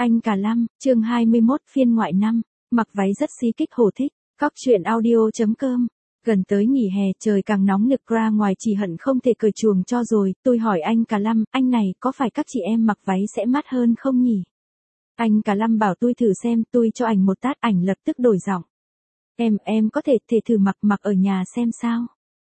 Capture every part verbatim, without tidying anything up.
Anh Cả Lăm, chương hai mươi mốt phiên ngoại năm, mặc váy rất xí kích hổ thích, cóc truyện audio.com. Gần tới nghỉ hè trời càng nóng nực ra ngoài chỉ hận không thể cởi chuồng cho rồi, tôi hỏi anh Cả Lăm, anh này có phải các chị em mặc váy sẽ mát hơn không nhỉ? Anh Cả Lăm bảo tôi thử xem, tôi cho ảnh một tát, ảnh lập tức đổi giọng. Em, em có thể thể thử mặc mặc ở nhà xem sao?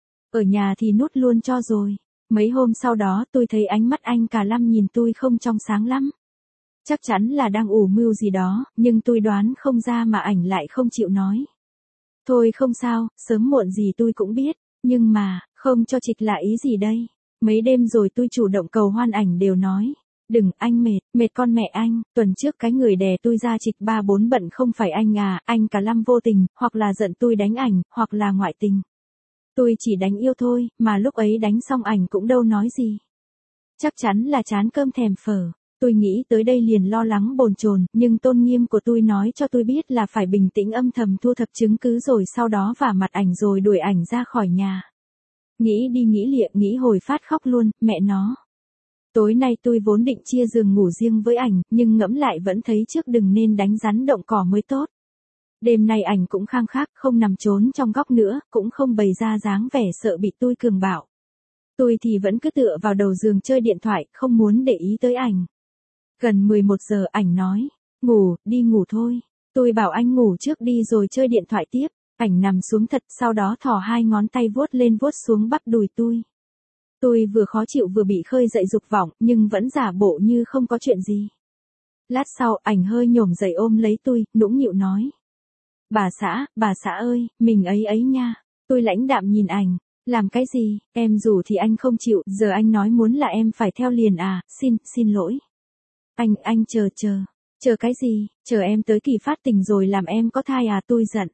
Ở nhà thì nút luôn cho rồi. Mấy hôm sau đó tôi thấy ánh mắt anh Cả Lăm nhìn tôi không trong sáng lắm. Chắc chắn là đang ủ mưu gì đó, nhưng tôi đoán không ra mà ảnh lại không chịu nói. Thôi không sao, sớm muộn gì tôi cũng biết, nhưng mà, không cho trịch là ý gì đây? Mấy đêm rồi tôi chủ động cầu hoan, ảnh đều nói. Đừng, anh mệt, mệt con mẹ anh, tuần trước cái người đè tôi ra trịch ba bốn bận không phải anh à, anh Cả Lăm vô tình, hoặc là giận tôi đánh ảnh, hoặc là ngoại tình. Tôi chỉ đánh yêu thôi, mà lúc ấy đánh xong ảnh cũng đâu nói gì. Chắc chắn là chán cơm thèm phở. Tôi nghĩ tới đây liền lo lắng bồn chồn, nhưng tôn nghiêm của tôi nói cho tôi biết là phải bình tĩnh âm thầm thu thập chứng cứ rồi sau đó vả mặt ảnh rồi đuổi ảnh ra khỏi nhà. Nghĩ đi nghĩ lịa, nghĩ hồi phát khóc luôn, mẹ nó. Tối nay tôi vốn định chia giường ngủ riêng với ảnh, nhưng ngẫm lại vẫn thấy trước đừng nên đánh rắn động cỏ mới tốt. Đêm nay ảnh cũng khang khác, không nằm trốn trong góc nữa, cũng không bày ra dáng vẻ sợ bị tôi cường bạo. Tôi thì vẫn cứ tựa vào đầu giường chơi điện thoại, không muốn để ý tới ảnh. Gần mười một giờ ảnh nói, ngủ, đi ngủ thôi. Tôi bảo anh ngủ trước đi rồi chơi điện thoại tiếp. Ảnh nằm xuống thật, sau đó thò hai ngón tay vuốt lên vuốt xuống bắp đùi tôi. Tôi vừa khó chịu vừa bị khơi dậy dục vọng, nhưng vẫn giả bộ như không có chuyện gì. Lát sau, ảnh hơi nhổm dậy ôm lấy tôi, nũng nịu nói. Bà xã, bà xã ơi, mình ấy ấy nha. Tôi lãnh đạm nhìn ảnh. Làm cái gì, em rủ thì anh không chịu, giờ anh nói muốn là em phải theo liền à, xin, xin lỗi. Anh, anh chờ chờ, chờ cái gì, chờ em tới kỳ phát tình rồi làm em có thai à, tôi giận.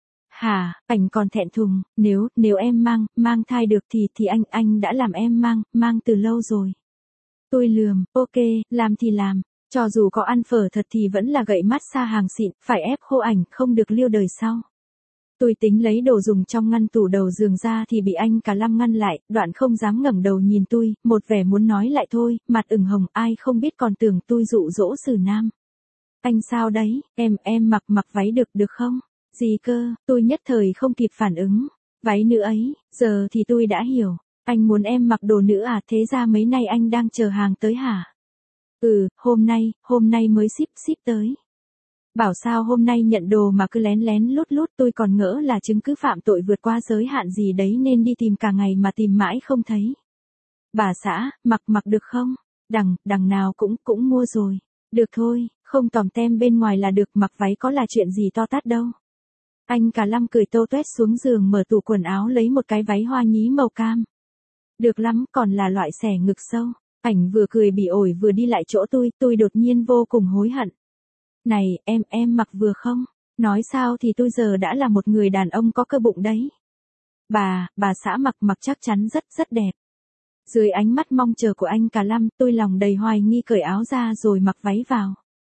Hả, ảnh còn thẹn thùng, nếu, nếu em mang, mang thai được thì, thì anh, anh đã làm em mang, mang từ lâu rồi. Tôi lườm, ok, làm thì làm, cho dù có ăn phở thật thì vẫn là gậy massage hàng xịn, phải ép khô ảnh, không được liêu đời sau. Tôi tính lấy đồ dùng trong ngăn tủ đầu giường ra thì bị anh Cả Lăm ngăn lại, đoạn không dám ngẩng đầu nhìn tôi, một vẻ muốn nói lại thôi, mặt ửng hồng, ai không biết còn tưởng tôi dụ dỗ xử nam. Anh sao đấy, em, em mặc mặc váy được được không? Gì cơ, tôi nhất thời không kịp phản ứng. Váy nữ ấy, giờ thì tôi đã hiểu. Anh muốn em mặc đồ nữ à, thế ra mấy nay anh đang chờ hàng tới hả? Ừ, hôm nay, hôm nay mới ship, ship tới. Bảo sao hôm nay nhận đồ mà cứ lén lén lút lút, tôi còn ngỡ là chứng cứ phạm tội vượt qua giới hạn gì đấy nên đi tìm cả ngày mà tìm mãi không thấy. Bà xã, mặc mặc được không? Đằng, đằng nào cũng, cũng mua rồi. Được thôi, không tòm tem bên ngoài là được, mặc váy có là chuyện gì to tát đâu. Anh Cả Lăm cười tô toét xuống giường mở tủ quần áo lấy một cái váy hoa nhí màu cam. Được lắm, còn là loại xẻ ngực sâu. Ảnh vừa cười bỉ ổi vừa đi lại chỗ tôi, tôi đột nhiên vô cùng hối hận. Này, em, em mặc vừa không? Nói sao thì tôi giờ đã là một người đàn ông có cơ bụng đấy. Bà, bà xã mặc mặc chắc chắn rất rất đẹp. Dưới ánh mắt mong chờ của anh Cả Lăm, tôi lòng đầy hoài nghi cởi áo ra rồi mặc váy vào.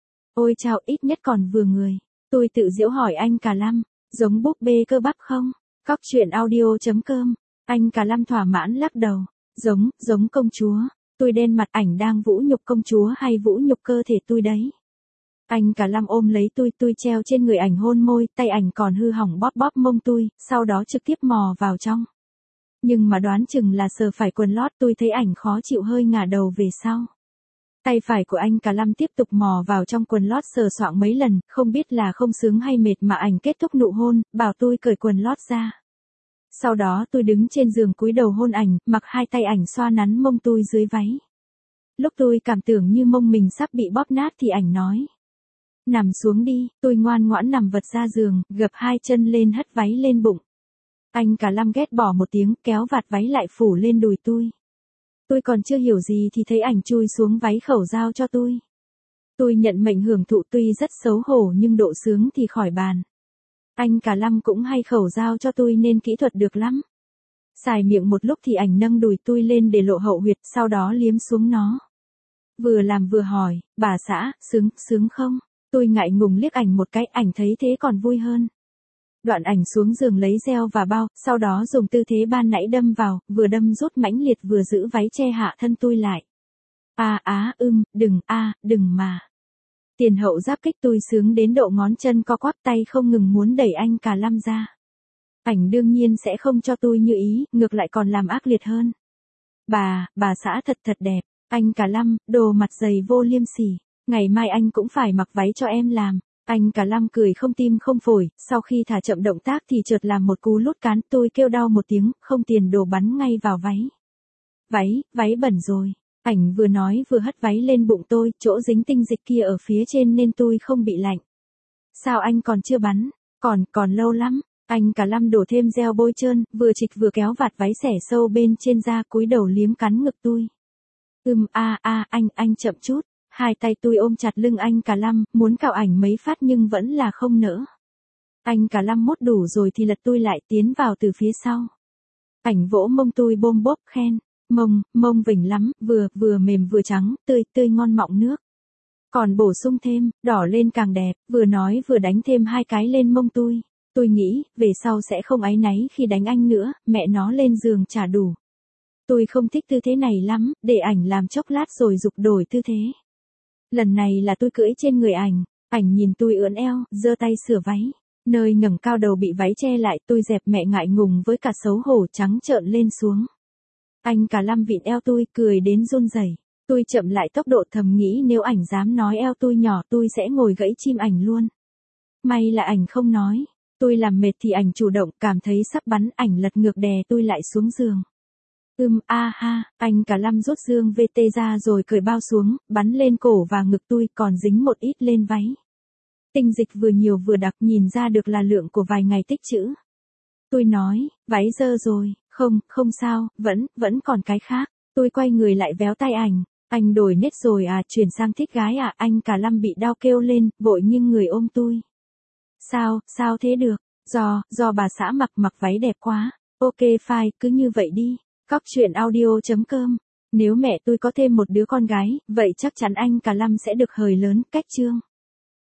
Ôi chao, ít nhất còn vừa người. Tôi tự giễu hỏi anh Cả Lăm, giống búp bê cơ bắp không? Cóc truyện audio.com. Anh Cả Lăm thỏa mãn lắc đầu. Giống, giống công chúa. Tôi đen mặt, ảnh đang vũ nhục công chúa hay vũ nhục cơ thể tôi đấy. Anh Cả Lăm ôm lấy tôi, tôi treo trên người ảnh hôn môi, tay ảnh còn hư hỏng bóp bóp mông tôi, sau đó trực tiếp mò vào trong. Nhưng mà đoán chừng là sờ phải quần lót, tôi thấy ảnh khó chịu hơi ngả đầu về sau. Tay phải của anh Cả Lăm tiếp tục mò vào trong quần lót sờ soạng mấy lần, không biết là không sướng hay mệt mà ảnh kết thúc nụ hôn, bảo tôi cởi quần lót ra. Sau đó tôi đứng trên giường cúi đầu hôn ảnh, mặc hai tay ảnh xoa nắn mông tôi dưới váy. Lúc tôi cảm tưởng như mông mình sắp bị bóp nát thì ảnh nói. Nằm xuống đi, tôi ngoan ngoãn nằm vật ra giường, gập hai chân lên hất váy lên bụng. Anh Cả Lăm ghét bỏ một tiếng, kéo vạt váy lại phủ lên đùi tôi. Tôi còn chưa hiểu gì thì thấy ảnh chui xuống váy khẩu giao cho tôi. Tôi nhận mệnh hưởng thụ, tuy rất xấu hổ nhưng độ sướng thì khỏi bàn. Anh Cả Lăm cũng hay khẩu giao cho tôi nên kỹ thuật được lắm. Xài miệng một lúc thì ảnh nâng đùi tôi lên để lộ hậu huyệt, sau đó liếm xuống nó. Vừa làm vừa hỏi, bà xã, sướng, sướng không? Tôi ngại ngùng liếc ảnh một cái, ảnh thấy thế còn vui hơn. Đoạn ảnh xuống giường lấy gel và bao, sau đó dùng tư thế ban nãy đâm vào, vừa đâm rút mãnh liệt vừa giữ váy che hạ thân tôi lại. À á, ưm, đừng, a, đừng mà. Tiền hậu giáp kích tôi sướng đến độ ngón chân co quắp tay không ngừng muốn đẩy anh cả Lâm ra. Ảnh đương nhiên sẽ không cho tôi như ý, ngược lại còn làm ác liệt hơn. Bà, bà xã thật thật đẹp, anh cả Lâm, đồ mặt dày vô liêm sỉ, ngày mai anh cũng phải mặc váy cho em làm. Anh cả Lâm cười không tim không phổi, sau khi thả chậm động tác thì chợt làm một cú lút cán, tôi kêu đau một tiếng, không tiền đồ bắn ngay vào váy. Váy, váy bẩn rồi. Ảnh vừa nói vừa hất váy lên bụng tôi, chỗ dính tinh dịch kia ở phía trên nên tôi không bị lạnh. Sao anh còn chưa bắn? Còn, còn lâu lắm. Anh cả Lâm đổ thêm gel bôi trơn, vừa chịch vừa kéo vạt váy xẻ sâu bên trên da, cúi đầu liếm cắn ngực tôi. Ừm a a anh, anh chậm chút. Hai tay tôi ôm chặt lưng anh cả Lâm, muốn cào ảnh mấy phát nhưng vẫn là không nỡ. Anh cả Lâm mốt đủ rồi thì lật tôi lại tiến vào từ phía sau. Ảnh vỗ mông tôi bôm bốp khen. Mông, mông vỉnh lắm, vừa, vừa mềm vừa trắng, tươi, tươi ngon mọng nước. Còn bổ sung thêm, đỏ lên càng đẹp, vừa nói vừa đánh thêm hai cái lên mông tôi. Tôi nghĩ, về sau sẽ không áy náy khi đánh anh nữa, mẹ nó lên giường chả đủ. Tôi không thích tư thế này lắm, để ảnh làm chốc lát rồi giục đổi tư thế. Lần này là tôi cưỡi trên người ảnh, ảnh nhìn tôi ưỡn eo, giơ tay sửa váy. Nơi ngẩng cao đầu bị váy che lại, tôi dẹp mẹ ngại ngùng với cả xấu hổ trắng trợn lên xuống. Anh cả Lâm vịn eo tôi, cười đến run rẩy. Tôi chậm lại tốc độ, thầm nghĩ nếu ảnh dám nói eo tôi nhỏ tôi sẽ ngồi gãy chim ảnh luôn. May là ảnh không nói. Tôi làm mệt thì ảnh chủ động, cảm thấy sắp bắn, ảnh lật ngược đè tôi lại xuống giường. Ưm a ha, anh cả Lâm rút dương vê tê ra rồi cởi bao xuống, bắn lên cổ và ngực tôi, còn dính một ít lên váy. Tinh dịch vừa nhiều vừa đặc, nhìn ra được là lượng của vài ngày tích trữ. Tôi nói, váy dơ rồi, không, không sao, vẫn, vẫn còn cái khác. Tôi quay người lại véo tay ảnh, anh đổi nết rồi à, chuyển sang thích gái à, anh cả Lâm bị đau kêu lên, vội nghiêng người ôm tôi. Sao, sao thế được, do, do bà xã mặc mặc váy đẹp quá, ok fine, cứ như vậy đi. Cóc truyện audio chấm com. Nếu mẹ tôi có thêm một đứa con gái, vậy chắc chắn anh cả Lâm sẽ được hời lớn, cách chương.